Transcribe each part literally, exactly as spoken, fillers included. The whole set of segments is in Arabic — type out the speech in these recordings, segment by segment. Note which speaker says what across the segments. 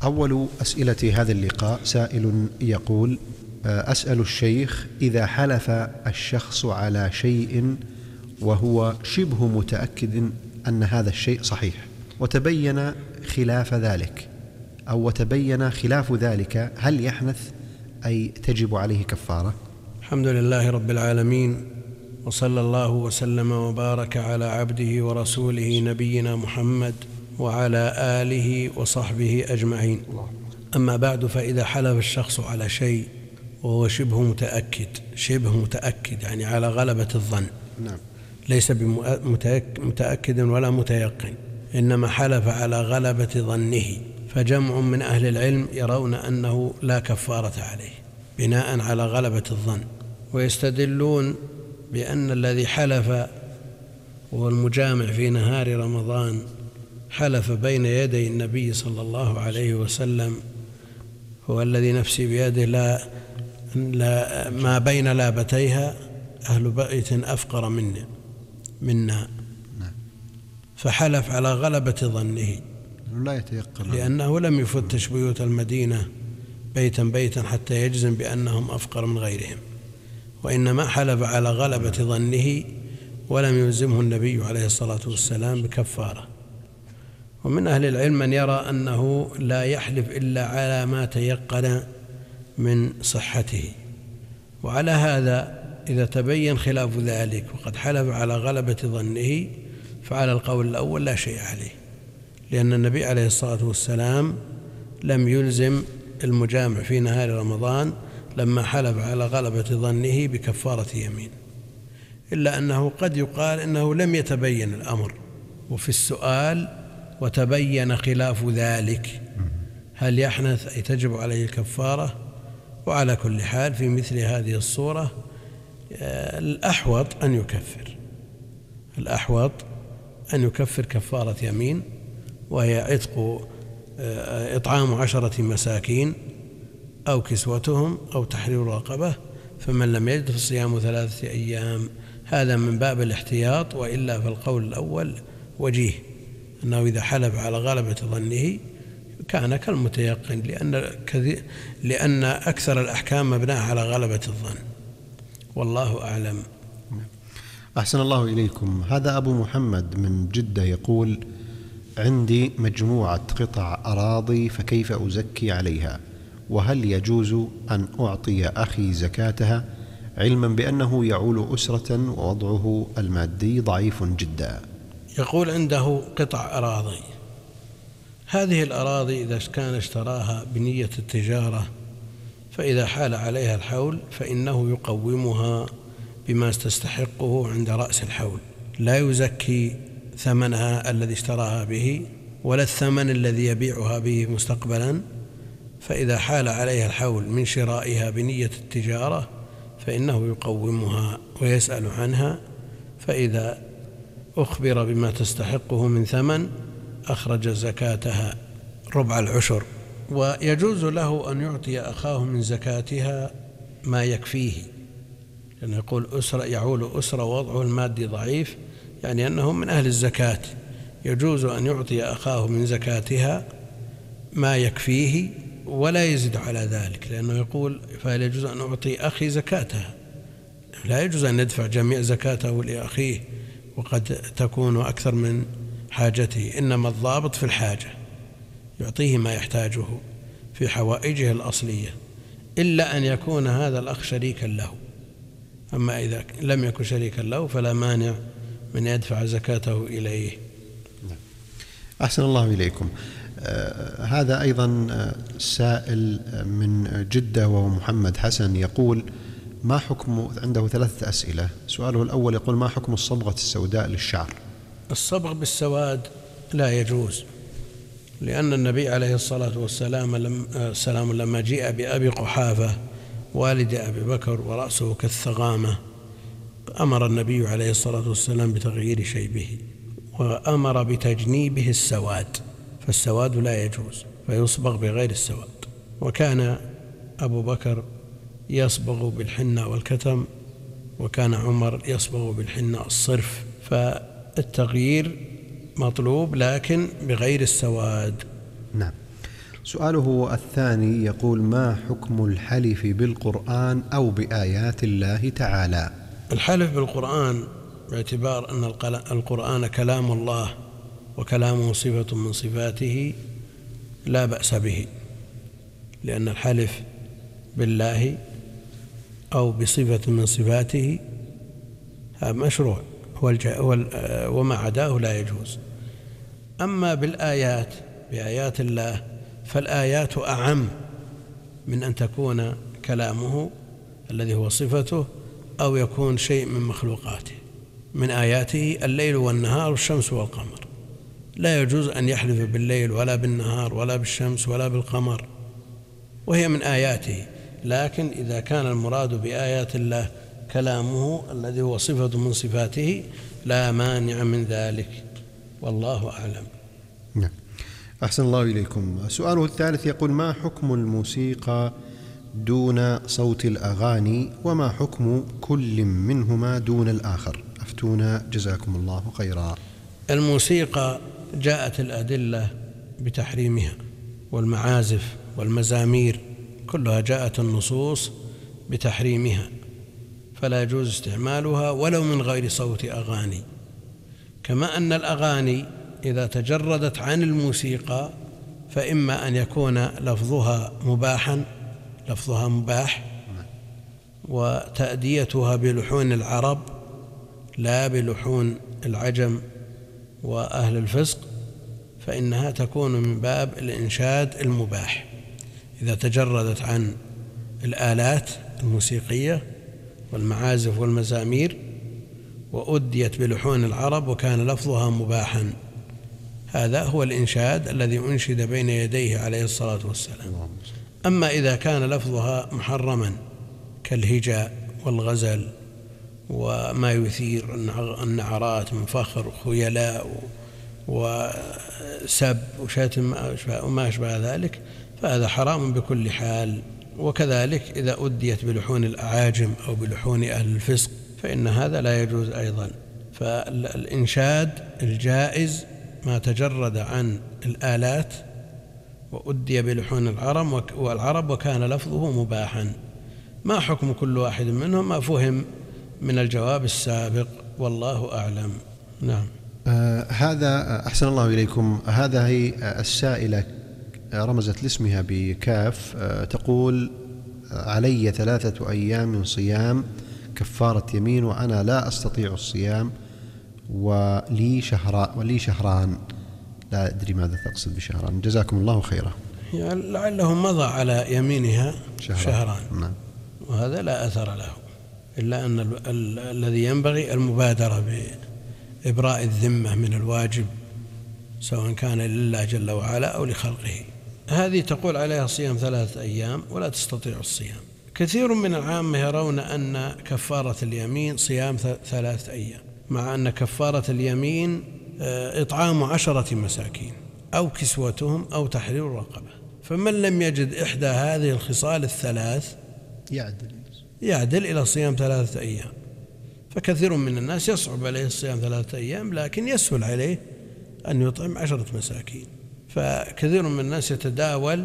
Speaker 1: أول أسئلة هذا اللقاء سائل يقول: أسأل الشيخ، إذا حلف الشخص على شيء وهو شبه متأكد أن هذا الشيء صحيح، وتبين خلاف ذلك أو وتبين خلاف ذلك، هل يحنث أي تجب عليه كفارة؟
Speaker 2: الحمد لله رب العالمين، وصلى الله وسلم وبارك على عبده ورسوله نبينا محمد وعلى آله وصحبه أجمعين. أما بعد، فإذا حلف الشخص على شيء وهو شبه متأكد شبه متأكد يعني على غلبة الظن،
Speaker 1: نعم،
Speaker 2: ليس بمتأكد ولا متيقن، إنما حلف على غلبة ظنه، فجمع من أهل العلم يرون أنه لا كفارة عليه بناء على غلبة الظن، ويستدلون بأن الذي حلف وهو المجامع في نهار رمضان حلف بين يدي النبي صلى الله عليه وسلم، هو الذي نفسي بيده لا, لا ما بين لابتيها أهل بيت أفقر منا منا فحلف على غلبة ظنه
Speaker 1: لا يتيقن،
Speaker 2: لأنه لم يفتش بيوت المدينة بيتا بيتا حتى يجزم بأنهم أفقر من غيرهم، وإنما حلف على غلبة ظنه ولم يلزمه النبي عليه الصلاة والسلام بكفارة. ومن أهل العلم من يرى أنه لا يحلف إلا على ما تيقن من صحته، وعلى هذا إذا تبين خلاف ذلك وقد حلف على غلبة ظنه فعلى القول الأول لا شيء عليه، لأن النبي عليه الصلاة والسلام لم يلزم المجامع في نهار رمضان لما حلف على غلبة ظنه بكفارة يمين، إلا أنه قد يقال إنه لم يتبين الأمر وفي السؤال وتبين خلاف ذلك، هل يحنث أي تجب عليه الكفارة؟ وعلى كل حال في مثل هذه الصورة الأحوط أن يكفر الأحوط أن يكفر كفارة يمين، وهي عتق إطعام عشرة مساكين أو كسوتهم أو تحرير رقبة، فمن لم يجد فصيام ثلاثة أيام. هذا من باب الاحتياط، وإلا فالقول الأول وجيه، أنه إذا حلف على غلبة ظنه كان كالمتيقن، لأن, لأن أكثر الأحكام مبناها على غلبة الظن، والله أعلم.
Speaker 1: أحسن الله إليكم. هذا أبو محمد من جدة يقول: عندي مجموعة قطع أراضي، فكيف أزكي عليها؟ وهل يجوز أن أعطي أخي زكاتها، علما بأنه يعول أسرة ووضعه المادي ضعيف جدا؟
Speaker 2: يقول عنده قطع أراضي، هذه الأراضي إذا كان اشتراها بنية التجارة فإذا حال عليها الحول فإنه يقومها بما تستحقه عند رأس الحول، لا يزكي ثمنها الذي اشتراها به ولا الثمن الذي يبيعها به مستقبلا، فإذا حال عليها الحول من شرائها بنية التجارة فإنه يقومها ويسأل عنها، فإذا أخبر بما تستحقه من ثمن أخرج زكاتها ربع العشر. ويجوز له أن يعطي أخاه من زكاتها ما يكفيه، لأنه يقول أسرة يعول أسرة ووضعه المادي ضعيف، يعني أنه من أهل الزكاة، يجوز أن يعطي أخاه من زكاتها ما يكفيه ولا يزيد على ذلك، لأنه يقول فهل يجوز أن أعطي أخي زكاتها؟ لا يجوز أن يدفع جميع زكاته لأخيه وقد تكون أكثر من حاجته، إنما الضابط في الحاجة، يعطيه ما يحتاجه في حوائجه الأصلية، إلا أن يكون هذا الأخ شريكا له. أما إذا لم يكن شريكا له فلا مانع من يدفع زكاته إليه.
Speaker 1: أحسن الله إليكم. آه هذا أيضا سائل من جدة وهو محمد حسن يقول: ما حكم، عنده ثلاثة أسئلة. سؤاله الأول يقول: ما حكم الصبغة السوداء للشعر؟
Speaker 2: الصبغ بالسواد لا يجوز، لأن النبي عليه الصلاة والسلام لما, لما جاء بأبي قحافة والد أبي بكر ورأسه كالثغامة أمر النبي عليه الصلاة والسلام بتغيير شيبه وأمر بتجنيبه السواد، فالسواد لا يجوز فيصبغ بغير السواد. وكان أبو بكر يصبغ بالحنة والكتم، وكان عمر يصبغ بالحنة الصرف، فالتغيير مطلوب لكن بغير السواد.
Speaker 1: نعم. سؤاله الثاني يقول: ما حكم الحلف بالقرآن أو بآيات الله تعالى؟
Speaker 2: الحلف بالقرآن باعتبار أن القرآن كلام الله وكلامه صفة من صفاته لا بأس به، لأن الحلف بالله أو بصفة من صفاته مشروع، وما عداه لا يجوز. أما بالآيات بآيات الله فالآيات أعم من أن تكون كلامه الذي هو صفته أو يكون شيء من مخلوقاته. من آياته الليل والنهار والشمس والقمر، لا يجوز أن يحلف بالليل ولا بالنهار ولا بالشمس ولا بالقمر، وهي من آياته. لكن إذا كان المراد بآيات الله كلامه الذي هو صفة من صفاته لا مانع من ذلك، والله أعلم.
Speaker 1: نعم. أحسن الله إليكم. سؤاله الثالث يقول: ما حكم الموسيقى دون صوت الأغاني، وما حكم كل منهما دون الآخر؟ أفتونا جزاكم الله خيرا.
Speaker 2: الموسيقى جاءت الأدلة بتحريمها، والمعازف والمزامير كلها جاءت النصوص بتحريمها، فلا يجوز استعمالها ولو من غير صوت أغاني. كما أن الأغاني إذا تجردت عن الموسيقى فإما أن يكون لفظها مباحا لفظها مباح وتأديتها بلحون العرب لا بلحون العجم وأهل الفسق، فإنها تكون من باب الإنشاد المباح إذا تجردت عن الآلات الموسيقية والمعازف والمزامير وأديت بلحون العرب وكان لفظها مباحا. هذا هو الإنشاد الذي أنشد بين يديه عليه الصلاة والسلام. أما إذا كان لفظها محرما كالهجاء والغزل وما يثير النعرات من فخر وخيلاء وسب وشتم وما أشبه ذلك فهذا حرام بكل حال. وكذلك إذا أديت بلحون الأعاجم أو بلحون أهل الفسق فإن هذا لا يجوز أيضا. فالإنشاد الجائز ما تجرد عن الآلات وأدي بلحون العرب والعرب وكان لفظه مباحا. ما حكم كل واحد منهم ما فهم من الجواب السابق، والله أعلم. نعم.
Speaker 1: آه هذا أحسن الله إليكم. هذا هي السائلة رمزت لاسمها بكاف، آه تقول: علي ثلاثة أيام من صيام كفارة يمين وأنا لا أستطيع الصيام ولي شهر ولي شهران، لا أدري ماذا تقصد بشهران، جزاكم الله خيرا.
Speaker 2: يعني لعله مضى على يمينها شهران, شهران.
Speaker 1: نعم.
Speaker 2: وهذا لا أثر له، إلا أن ال ال الذي ينبغي المبادرة بإبراء الذمة من الواجب سواء كان لله جل وعلا أو لخلقه. هذه تقول عليها صيام ثلاثة أيام ولا تستطيع الصيام. كثير من العامة يرون أن كفارة اليمين صيام ثلاثة أيام، مع أن كفارة اليمين إطعام عشرة مساكين أو كسوتهم أو تحرير رقبة. فمن لم يجد إحدى هذه الخصال الثلاث
Speaker 1: يعدل
Speaker 2: يعدل إلى صيام ثلاثة أيام. فكثير من الناس يصعب عليه الصيام ثلاثة أيام لكن يسهل عليه أن يطعم عشرة مساكين. فكثير من الناس يتداول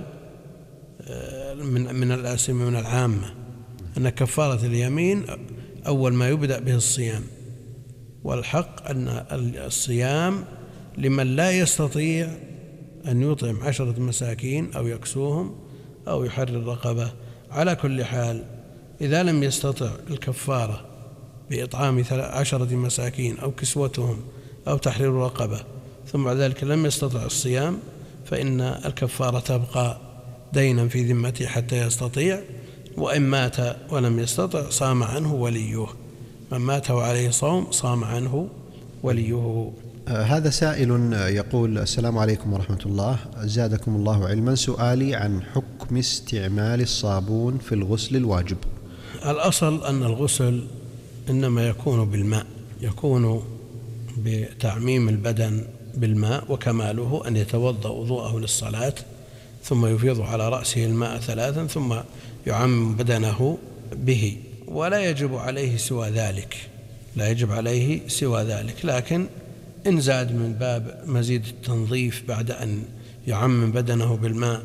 Speaker 2: من من الأسمة من العامة أن كفارة اليمين أول ما يبدأ به الصيام، والحق أن الصيام لمن لا يستطيع أن يطعم عشرة مساكين أو يكسوهم أو يحرر رقبة. على كل حال إذا لم يستطع الكفارة بإطعام عشرة مساكين أو كسوتهم أو تحرير رقبة ثم بعد ذلك لم يستطع الصيام فإن الكفارة تبقى دينا في ذمته حتى يستطيع، وإن مات ولم يستطع صام عنه وليه. من مات وعليه صوم صام عنه وليه.
Speaker 1: آه هذا سائل يقول: السلام عليكم ورحمة الله، زادكم الله علما. سؤالي عن حكم استعمال الصابون في الغسل الواجب.
Speaker 2: الأصل أن الغسل إنما يكون بالماء، يكون بتعميم البدن بالماء، وكماله أن يتوضأ وضوءه للصلاة ثم يفيض على رأسه الماء ثلاثا ثم يعمم بدنه به، ولا يجب عليه سوى ذلك لا يجب عليه سوى ذلك. لكن إن زاد من باب مزيد التنظيف بعد أن يعمم بدنه بالماء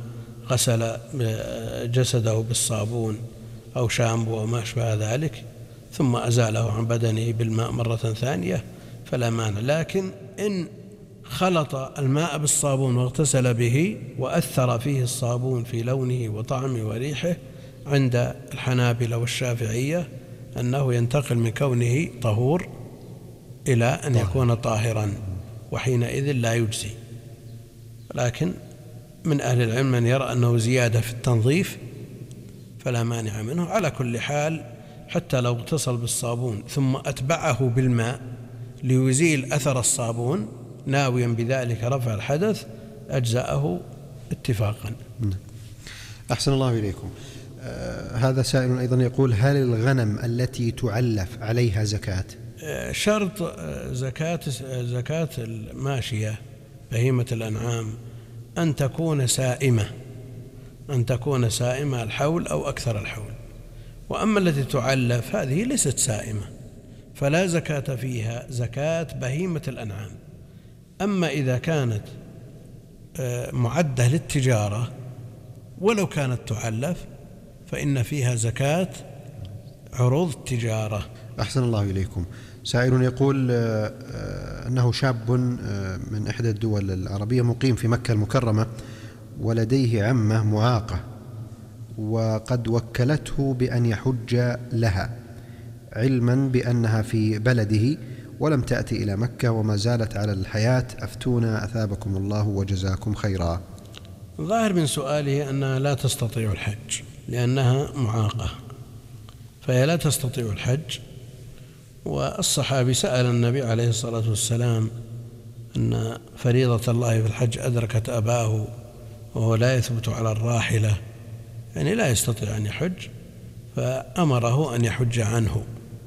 Speaker 2: غسل جسده بالصابون أو شامبو أو ما أشبه ذلك ثم أزاله عن بدنه بالماء مرة ثانية فلا مانع. لكن إن خلط الماء بالصابون واغتسل به وأثر فيه الصابون في لونه وطعمه وريحه، عند الحنابلة والشافعية أنه ينتقل من كونه طهور إلى أن يكون طاهرا، وحينئذ لا يجزي. لكن من أهل العلم من يرى أنه زيادة في التنظيف فلا مانع منه. على كل حال حتى لو اغتسل بالصابون ثم أتبعه بالماء ليزيل أثر الصابون ناويا بذلك رفع الحدث أجزأه اتفاقا.
Speaker 1: أحسن الله إليكم. آه هذا سائل أيضا يقول: هل الغنم التي تعلف عليها زكاة؟
Speaker 2: آه شرط زكاة زكاة الماشية بهيمة الأنعام أن تكون سائمة أن تكون سائمة الحول أو أكثر الحول. وأما التي تعلف هذه ليست سائمة فلا زكاة فيها، زكاة بهيمة الأنعام. أما إذا كانت معدة للتجارة ولو كانت تعلف فإن فيها زكاة عروض التجارة.
Speaker 1: أحسن الله إليكم. سائل يقول أنه شاب من إحدى الدول العربية مقيم في مكة المكرمة ولديه عمة معاقة، وقد وكلته بأن يحج لها علما بأنها في بلده ولم تأتي إلى مكة وما زالت على الحياة. أفتونا أثابكم الله وجزاكم خيرا.
Speaker 2: ظاهر من سؤاله أنها لا تستطيع الحج لأنها معاقة، فهي لا تستطيع الحج. والصحابي سأل النبي عليه الصلاة والسلام أن فريضة الله في الحج أدركت أباه وهو لا يثبت على الراحلة، يعني لا يستطيع أن يحج، فأمره أن يحج عنه.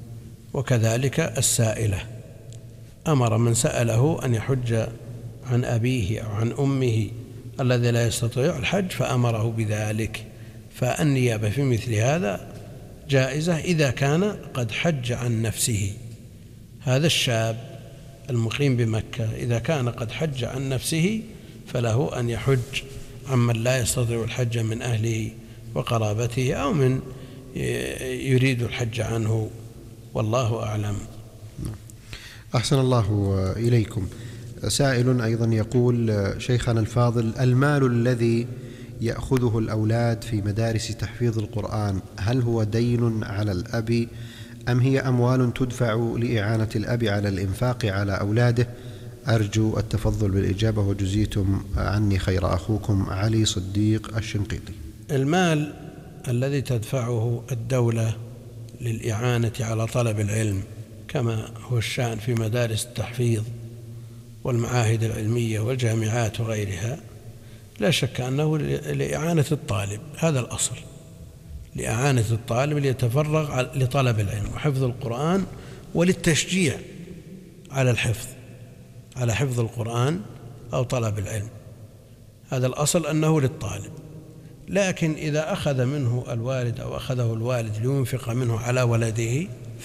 Speaker 2: وكذلك السائلة أمر من سأله أن يحج عن أبيه أو عن أمه الذي لا يستطيع الحج فأمره بذلك. فالنيابة في مثل هذا جائزة إذا كان قد حج عن نفسه. هذا الشاب المقيم بمكة إذا كان قد حج عن نفسه فله أن يحج عمن لا يستطيع الحج من أهله وقرابته أو من يريد الحج عنه، والله أعلم.
Speaker 1: أحسن الله إليكم. سائل أيضا يقول: شيخنا الفاضل، المال الذي يأخذه الأولاد في مدارس تحفيظ القرآن هل هو دين على الأب أم هي أموال تدفع لإعانة الأب على الإنفاق على أولاده؟ أرجو التفضل بالإجابة وجزيتم عني خير. أخوكم علي صديق الشنقيطي.
Speaker 2: المال الذي تدفعه الدولة للإعانة على طلب العلم كما هو الشأن في مدارس التحفيظ والمعاهد العلمية والجامعات وغيرها لا شك أنه لإعانة الطالب، هذا الأصل، لإعانة الطالب ليتفرغ لطلب العلم وحفظ القرآن وللتشجيع على الحفظ على حفظ القرآن أو طلب العلم، هذا الأصل أنه للطالب. لكن إذا أخذ منه الوالد أو أخذه الوالد لينفق منه على ولده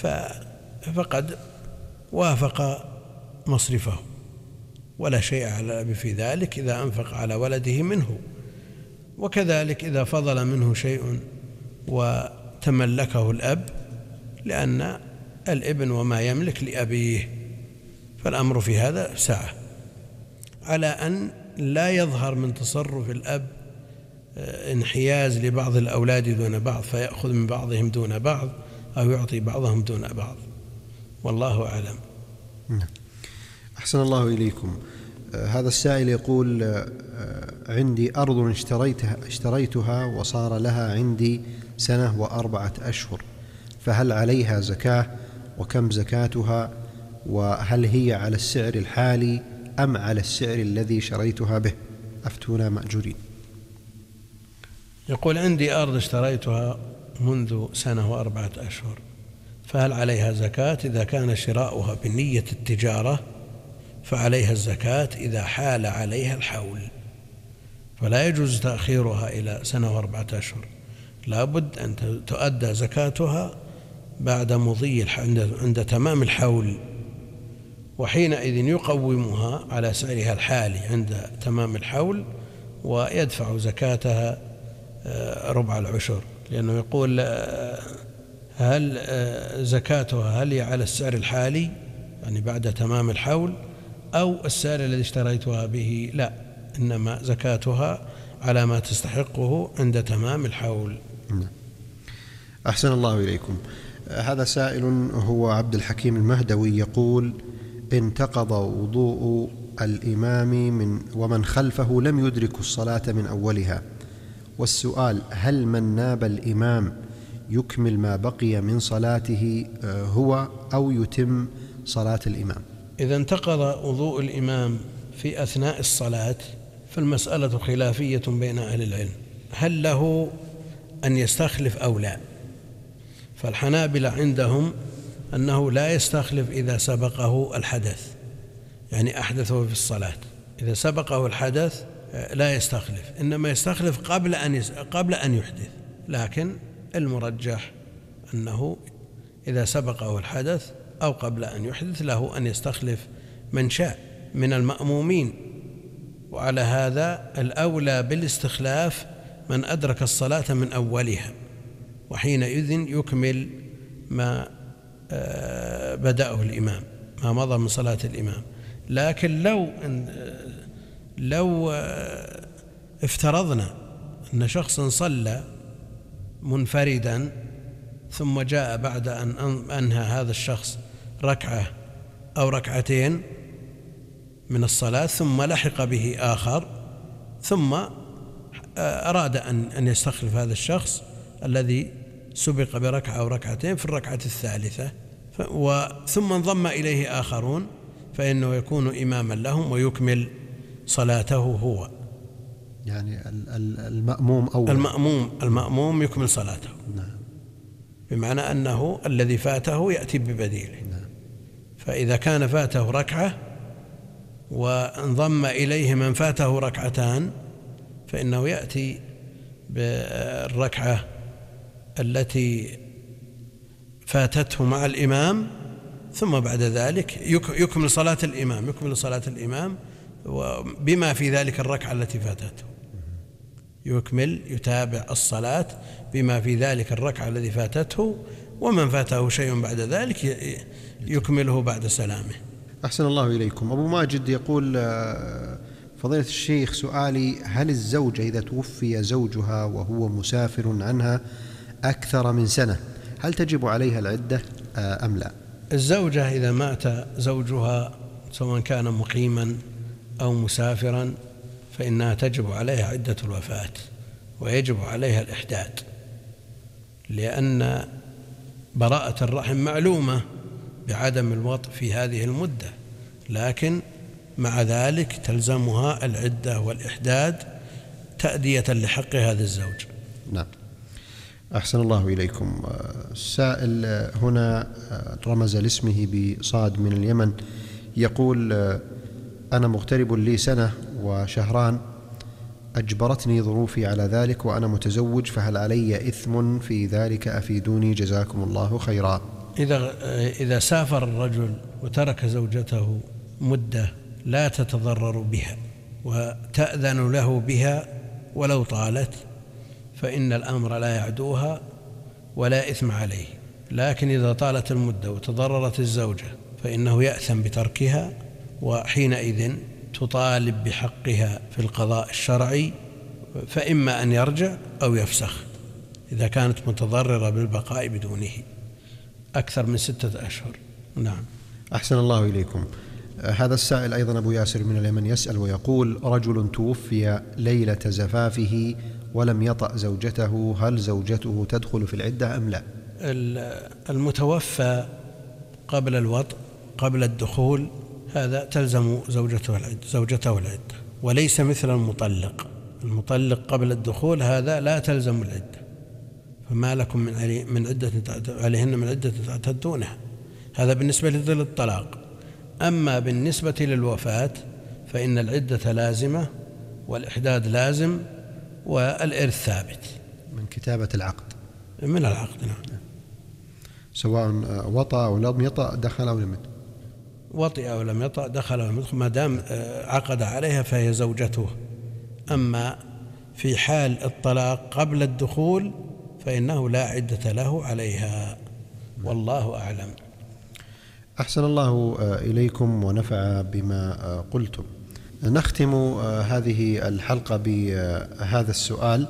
Speaker 2: فقد وافق مصرفه، ولا شيء على الأب في ذلك إذا أنفق على ولده منه. وكذلك إذا فضل منه شيء وتملكه الأب، لأن الابن وما يملك لأبيه، فالأمر في هذا سعة، على أن لا يظهر من تصرف الأب انحياز لبعض الأولاد دون بعض فيأخذ من بعضهم دون بعض أو يعطي بعضهم دون بعض، والله أعلم.
Speaker 1: أحسن الله إليكم. هذا السائل يقول: عندي أرض اشتريتها, اشتريتها وصار لها عندي سنة وأربعة أشهر، فهل عليها زكاة؟ وكم زكاتها؟ وهل هي على السعر الحالي أم على السعر الذي شريتها به؟ أفتونا مأجورين.
Speaker 2: يقول: عندي أرض اشتريتها منذ سنة وأربعة أشهر، فهل عليها زكاة؟ إذا كان شراؤها بنية التجارة فعليها الزكاة إذا حال عليها الحول، فلا يجوز تأخيرها إلى سنة وأربعة أشهر، لابد أن تؤدى زكاتها بعد مضي عند, عند تمام الحول، وحينئذ يقومها على سعرها الحالي عند تمام الحول ويدفع زكاتها ربع العشر، لأنه يقول هل زكاتها هل هي على السعر الحالي يعني بعد تمام الحول أو السعر الذي اشتريتها به؟ لا، إنما زكاتها على ما تستحقه عند تمام الحول.
Speaker 1: أحسن الله إليكم. هذا سائل هو عبد الحكيم المهدوي يقول: انتقض وضوء الإمام من ومن خلفه لم يدرك الصلاة من أولها، والسؤال: هل من ناب الإمام يكمل ما بقي من صلاته هو أو يتم صلاة الإمام؟
Speaker 2: إذا انتقض وضوء الإمام في أثناء الصلاة فالمسألة خلافية بين أهل العلم، هل له أن يستخلف أو لا؟ فالحنابلة عندهم أنه لا يستخلف إذا سبقه الحدث، يعني أحدثه في الصلاة، إذا سبقه الحدث لا يستخلف، إنما يستخلف قبل أن قبل أن يحدث. لكن المرجح أنه إذا سبقه الحدث أو قبل أن يحدث له أن يستخلف من شاء من المأمومين، وعلى هذا الأولى بالاستخلاف من أدرك الصلاة من أولها، وحينئذ يكمل ما بدأه الإمام، ما مضى من صلاة الإمام. لكن لو لو افترضنا أن شخصا صلى منفردا ثم جاء بعد أن أنهى هذا الشخص ركعة أو ركعتين من الصلاة ثم لحق به آخر، ثم أراد أن يستخلف هذا الشخص الذي سبق بركعة أو ركعتين في الركعة الثالثة ثم انضم إليه آخرون، فإنه يكون إماما لهم ويكمل صلاته هو.
Speaker 1: يعني المأموم أول
Speaker 2: المأموم المأموم يكمل صلاته.
Speaker 1: نعم.
Speaker 2: بمعنى أنه الذي فاته يأتي ببديله.
Speaker 1: نعم.
Speaker 2: فإذا كان فاته ركعة وانضم إليه من فاته ركعتان فإنه يأتي بالركعة التي فاتته مع الإمام، ثم بعد ذلك يكمل صلاة الإمام يكمل صلاة الإمام بما في ذلك الركعة التي فاتته، يكمل يتابع الصلاة بما في ذلك الركعة التي فاتته، ومن فاته شيء بعد ذلك يكمله بعد سلامه.
Speaker 1: أحسن الله إليكم. أبو ماجد يقول: فضيلة الشيخ، سؤالي: هل الزوجة إذا توفي زوجها وهو مسافر عنها أكثر من سنة هل تجب عليها العدة أم لا؟
Speaker 2: الزوجة إذا مات زوجها سواء كان مقيما أو مسافرا فإنها تجب عليها عدة الوفاة ويجب عليها الإحداد، لأن براءة الرحم معلومة بعدم الوطء في هذه المدة، لكن مع ذلك تلزمها العدة والإحداد تأدية لحق هذا الزوج.
Speaker 1: نعم. أحسن الله إليكم. السائل هنا رمز لاسمه بصاد من اليمن يقول: أنا مغترب لي سنة وشهران، أجبرتني ظروفي على ذلك وأنا متزوج، فهل علي إثم في ذلك؟ أفيدوني جزاكم الله خيرا.
Speaker 2: إذا إذا سافر الرجل وترك زوجته مدة لا تتضرر بها وتأذن له بها ولو طالت فإن الأمر لا يعدوها ولا إثم عليه، لكن إذا طالت المدة وتضررت الزوجة فإنه يأثم بتركها، وحينئذ تطالب بحقها في القضاء الشرعي، فإما أن يرجع أو يفسخ إذا كانت متضررة بالبقاء بدونه أكثر من ستة أشهر. نعم.
Speaker 1: أحسن الله إليكم. هذا السائل أيضا أبو ياسر من اليمن يسأل ويقول: رجل توفي ليلة زفافه ولم يطأ زوجته، هل زوجته تدخل في العدة أم لا؟
Speaker 2: المتوفى قبل الوطء قبل الدخول هذا تلزم زوجته العدة زوجته العدة وليس مثل المطلق. المطلق قبل الدخول هذا لا تلزم العدة، فما لكم من علي من عدة عليهن من عدة تعتدونها. هذا بالنسبة للطلاق. أما بالنسبة للوفاة فإن العدة لازمة والإحداد لازم والإرث ثابت
Speaker 1: من كتابة العقد
Speaker 2: من العقد. نعم.
Speaker 1: سواء وطأ أو لم يطأ دخل أو لم يطأ
Speaker 2: وطئ أو لم يطأ دخل أو لم يدخل، ما دام عقد عليها فهي زوجته أما في حال الطلاق قبل الدخول فإنه لا عدة له عليها، والله أعلم.
Speaker 1: أحسن الله إليكم ونفع بما قلتم. نختم هذه الحلقة بهذا السؤال.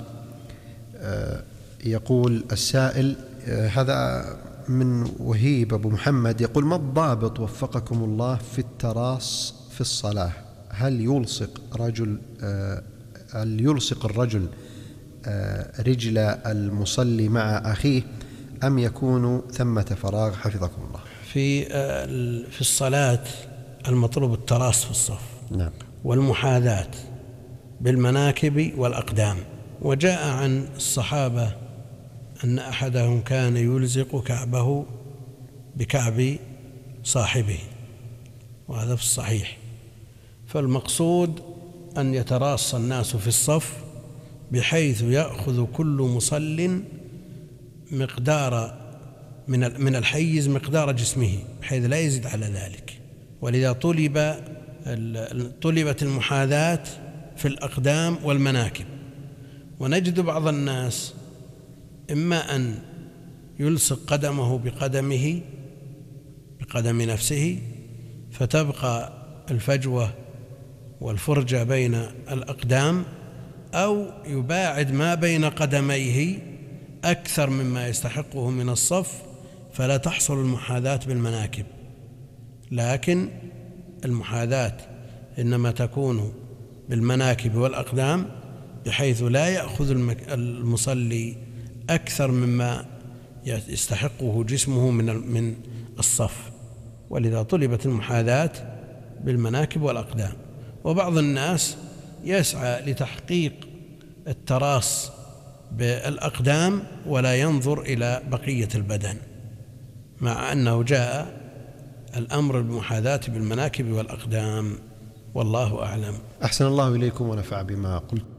Speaker 1: يقول السائل، هذا من وهيب أبو محمد، يقول: ما الضابط وفقكم الله في التراص في الصلاة؟ هل يلصق رجل هل يلصق الرجل رجل المصلي مع أخيه أم يكون ثمة فراغ حفظكم الله؟
Speaker 2: في في الصلاة المطلوب التراص في الصف،
Speaker 1: نعم،
Speaker 2: والمحاذاة بالمناكب والأقدام. وجاء عن الصحابة أن أحدهم كان يلزق كعبه بكعب صاحبه، وهذا في الصحيح. فالمقصود أن يتراص الناس في الصف بحيث يأخذ كل مصل مقدار من من الحيز مقدار جسمه، بحيث لا يزيد على ذلك. ولذا طلب طلبت المحاذاة في الأقدام والمناكب. ونجد بعض الناس إما أن يلصق قدمه بقدمه بقدم نفسه فتبقى الفجوة والفرجة بين الأقدام، أو يباعد ما بين قدميه أكثر مما يستحقه من الصف فلا تحصل المحاذاة بالمناكب. لكن المحاذاة إنما تكون بالمناكب والأقدام بحيث لا يأخذ المصلي أكثر مما يستحقه جسمه من من الصف، ولذا طلبت المحاذاة بالمناكب والأقدام. وبعض الناس يسعى لتحقيق التراص بالأقدام ولا ينظر إلى بقية البدن، مع أنه جاء الأمر بالمحاذاة بالمناكب والأقدام، والله أعلم.
Speaker 1: أحسن الله إليكم ونفع بما قلت.